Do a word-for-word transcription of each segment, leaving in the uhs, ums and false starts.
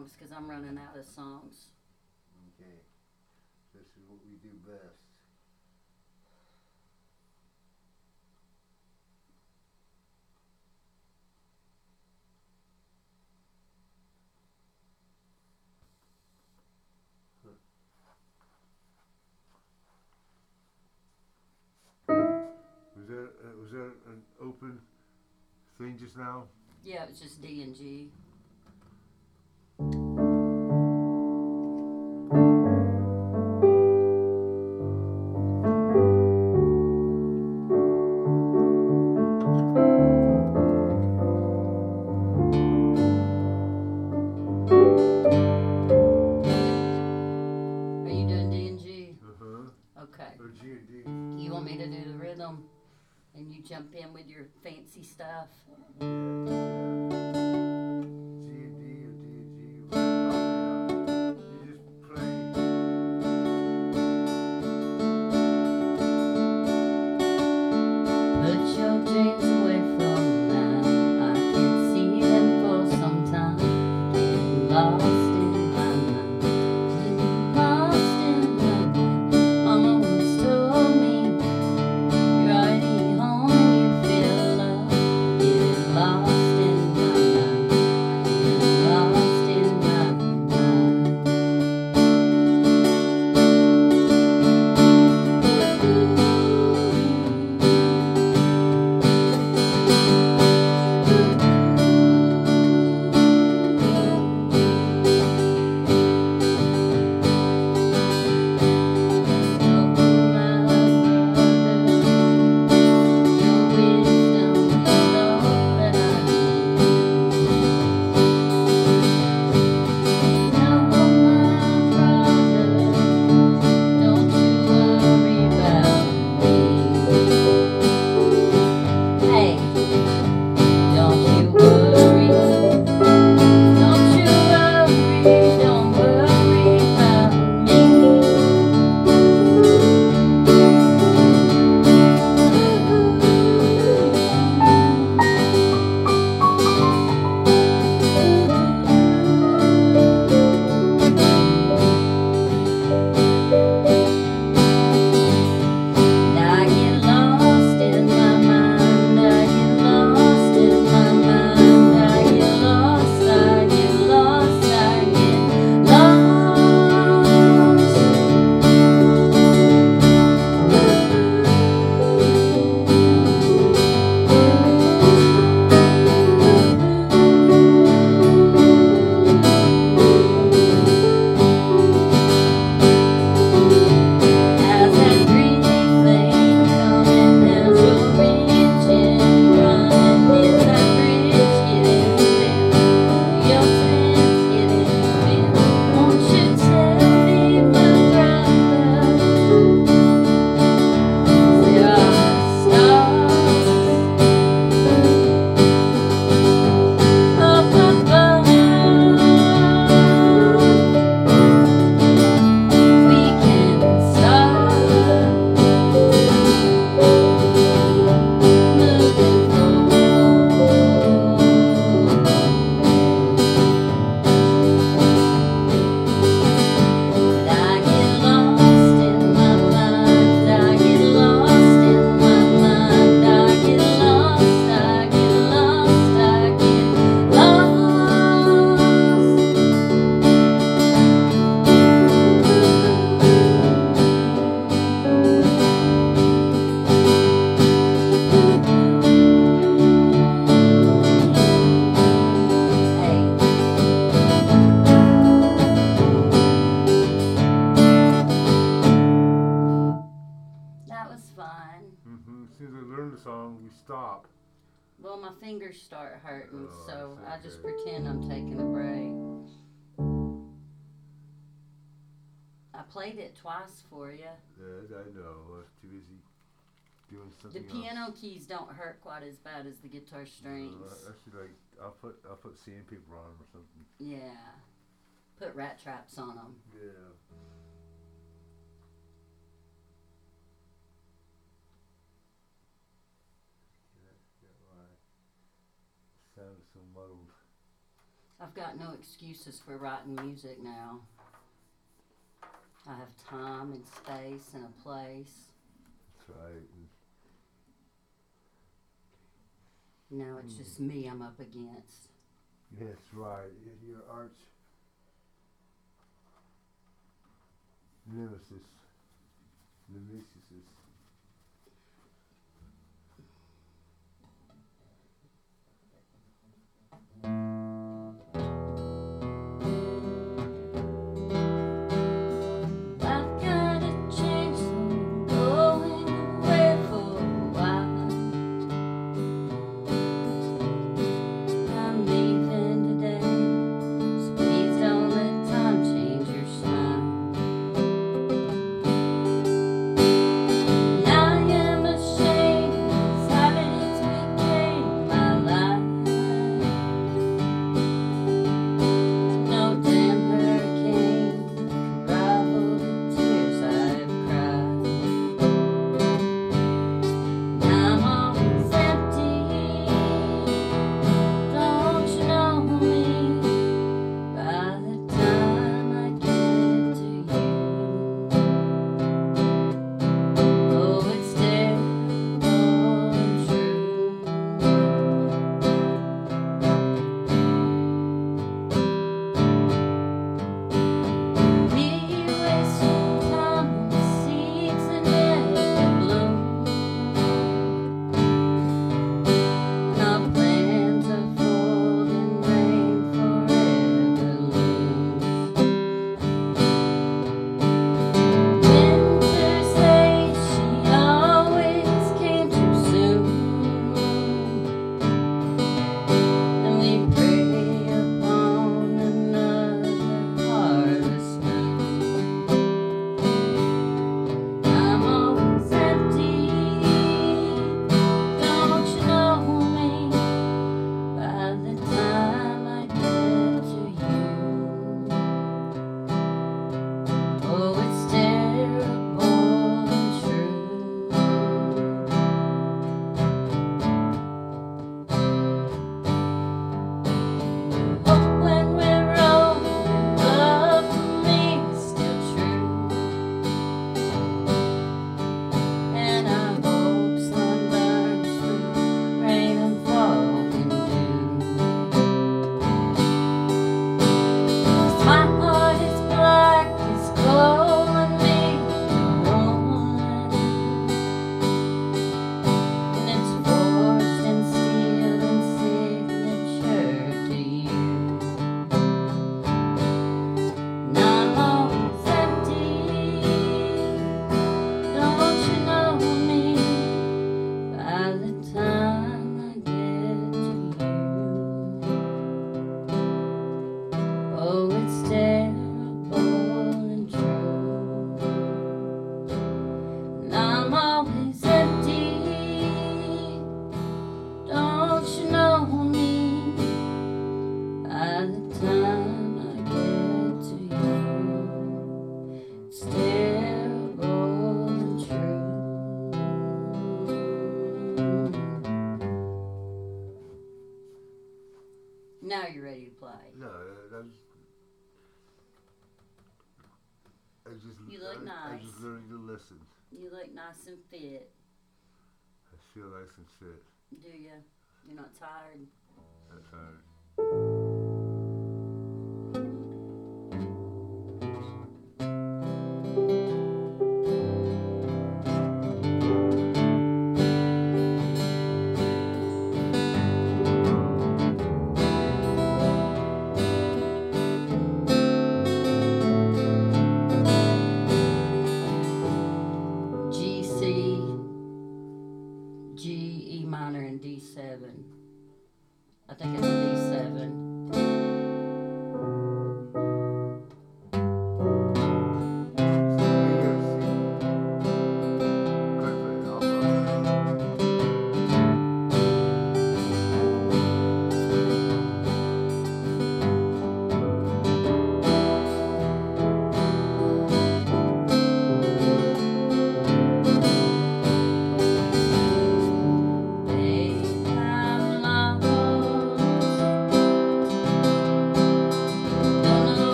songs because I'm running out of songs. Okay. This is what we do best. Was that uh, was that an open thing just now? Yeah, it was just D and G. Are you doing D and G? Uh huh. Okay. Or G and D. You want me to do the rhythm, and you jump in with your fancy stuff? Yeah. G and D or D and G. You just play. Put your dreams away from now. I can't see them for some time. Getting lost in my mind. Getting lost in my mind. Mama once told me you're already home and you feel love. Getting lost in my mind. Getting lost in my mind. Stop. Well, my fingers start hurting, Oh, so I I see. just Okay. pretend I'm taking a break. I played it twice for you. Yeah, I know. I was too busy doing The something piano else. keys don't hurt quite as bad as the guitar strings. No, I, I should like. I'll put. I'll put sandpaper on them or something. Yeah. Put rat traps on them. Yeah. That's why it sounds so muddled. I've got no excuses for writing music now. I have time and space and a place. That's right. And Now it's just me I'm up against. that's right. Your arch nemesis. Nemesis. I've gotta change, so I'm going away for a while. I'm leaving today, so please don't let time change your smile. And I am ashamed, 'cause habits became my life. No damn hurricane could rival the tears I've cried. I'm always empty, don't you know me? By the time I get to you, oh, it's terrible and true. Me wasting time on the seeds that never bloom. And our plans of falling rain forever looms. Winter's age, she always came too soon. And we prey upon another harvest moon. I'm always empty, don't you know me? By the time I get to you, oh, it's terrible and true. Hope when we're old, your love for me is still true. And I hope sun burns through rain and fog and dew. 'Cause my heart is black as coal and made of woman. And it's forged in steel and signature to you. And I'm always empty, don't you know me? By the time I get to you, oh, it's terrible and true. And I'm always empty, don't you know me? By the time I get to you, it's terrible and true. Now you're ready to play. No, that's. I just. You look I, I nice. just learning to listen. You look nice and fit. I feel nice and fit. Do you? You're not tired? That's hard. G, C, G, E minor, and D seven. I think it's a D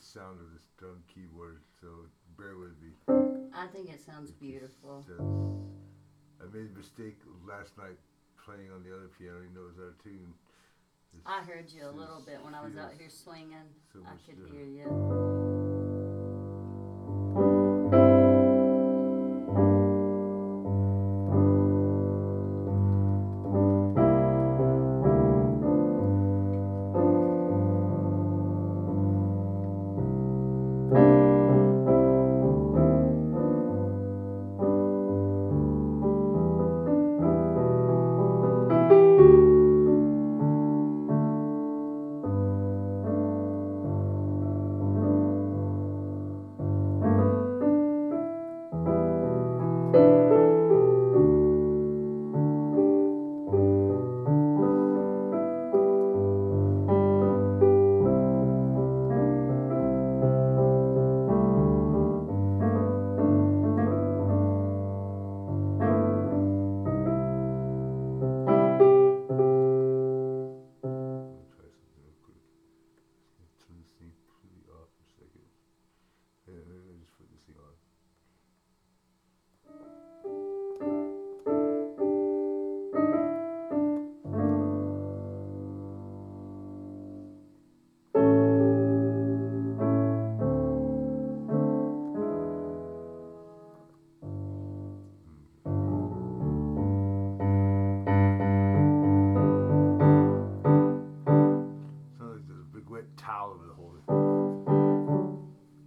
sound of this drum keyboard, so bear with me. I think it sounds It beautiful. just does. I made a mistake last night playing on the other piano. You know, it was our tune. This I heard you a just little bit when I was out feels here swinging. so I much could different. hear you. Towel over the whole thing.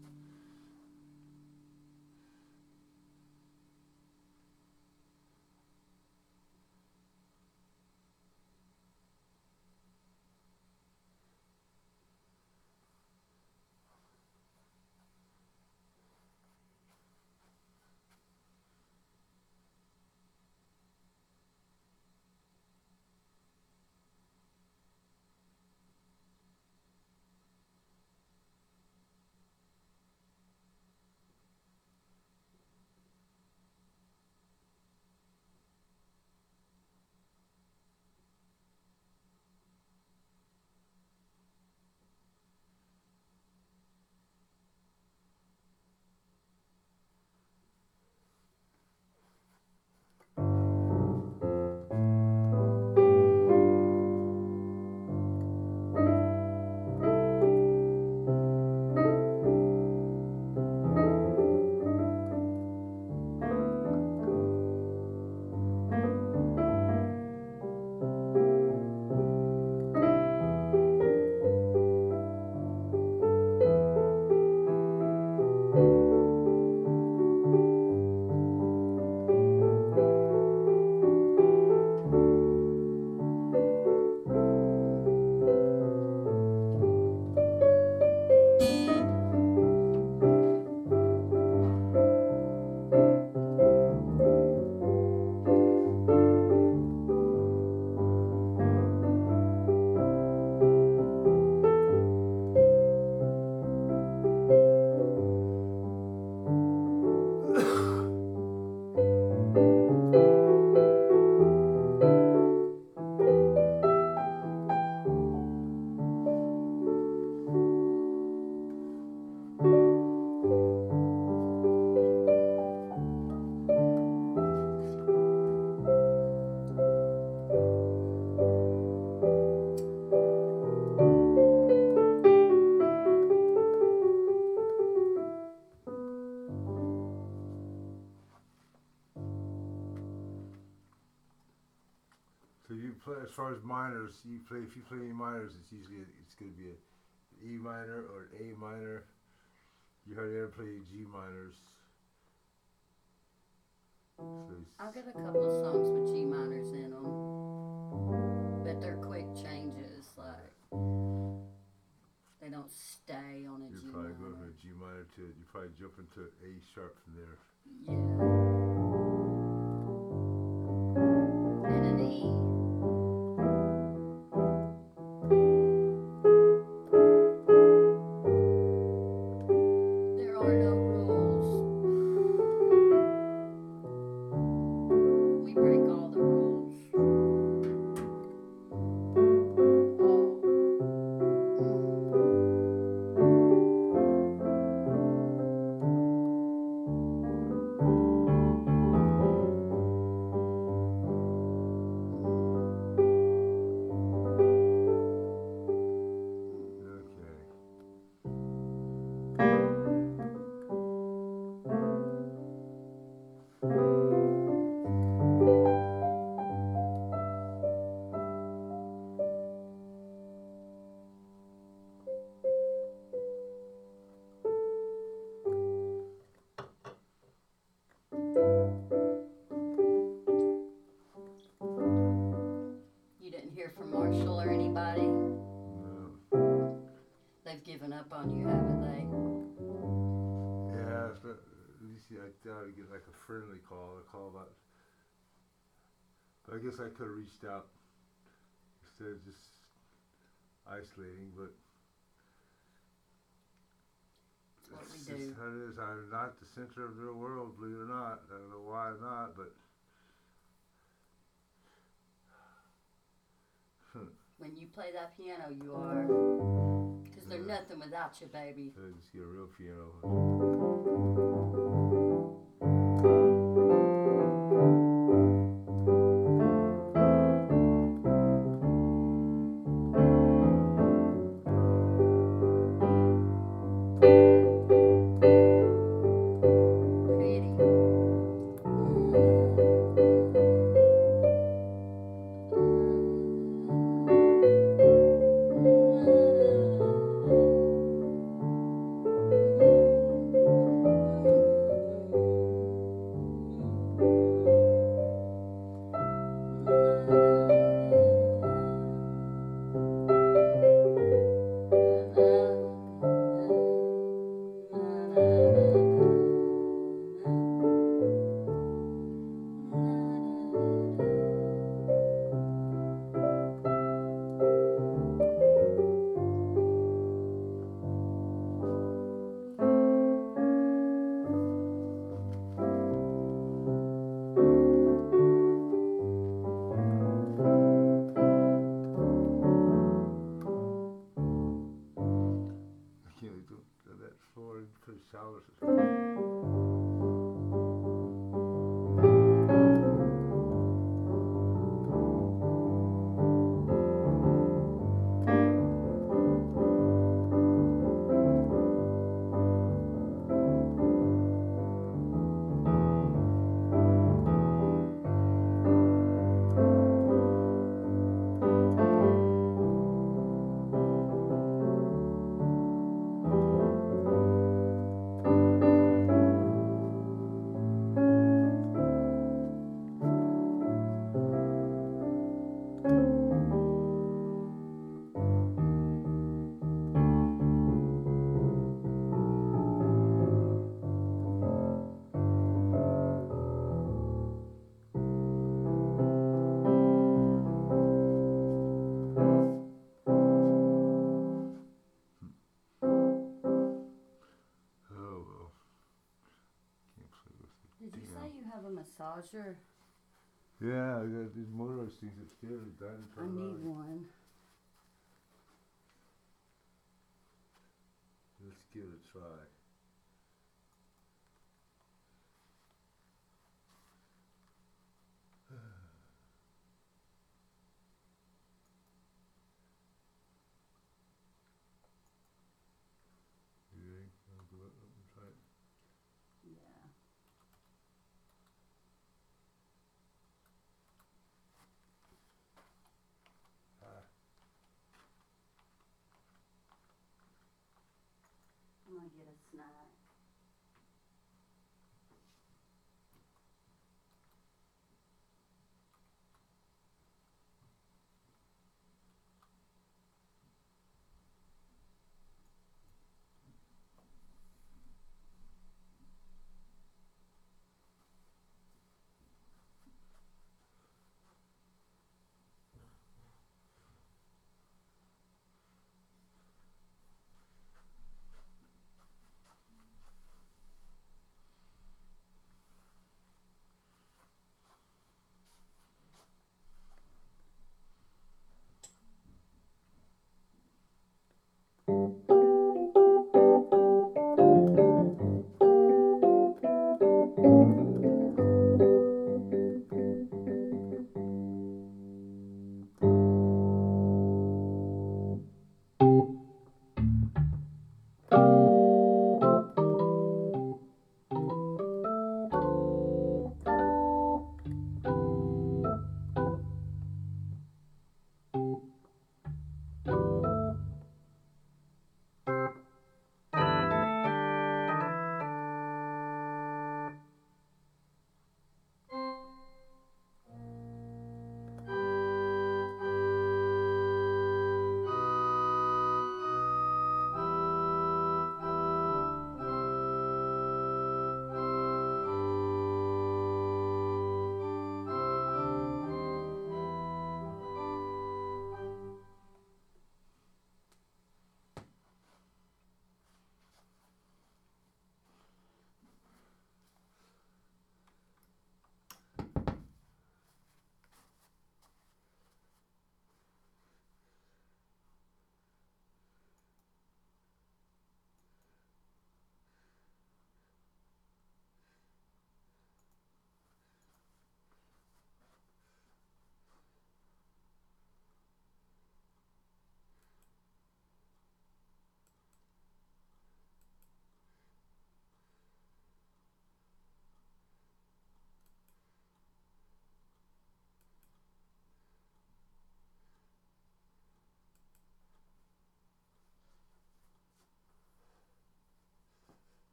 So you play as far as minors. You play if you play any minors, it's usually it's going to be a E minor or A minor. You hardly ever play G minors. So I've got a couple of songs with G minors in them, but they're quick changes. Like they don't stay on a you're G probably going from minor. a G minor to you probably jump into A sharp from there. Yeah. And an E. There are no rules. We break all the rules. Oh. anybody? No. They've given up on you, haven't they? Yeah, but at least I thought I'd get like a friendly call, a call about. But I guess I could have reached out instead of just isolating. But That's what we it's do. just how it is. I'm not the center of their world, believe it or not. I don't know why I'm not, but When you play that piano, you are. Because they're Yeah. nothing without you, baby. I just get a real piano. Pretty. I can't do that floor and put showers. Oh well. Can't play with it. Did you Damn. say you have a massager? Yeah, I got these motorized things upstairs. I'm dying to I turn need on. one. Let's give it a try. You ready? I'll go up and try it. Yeah. Ah. I'm gonna get a snack.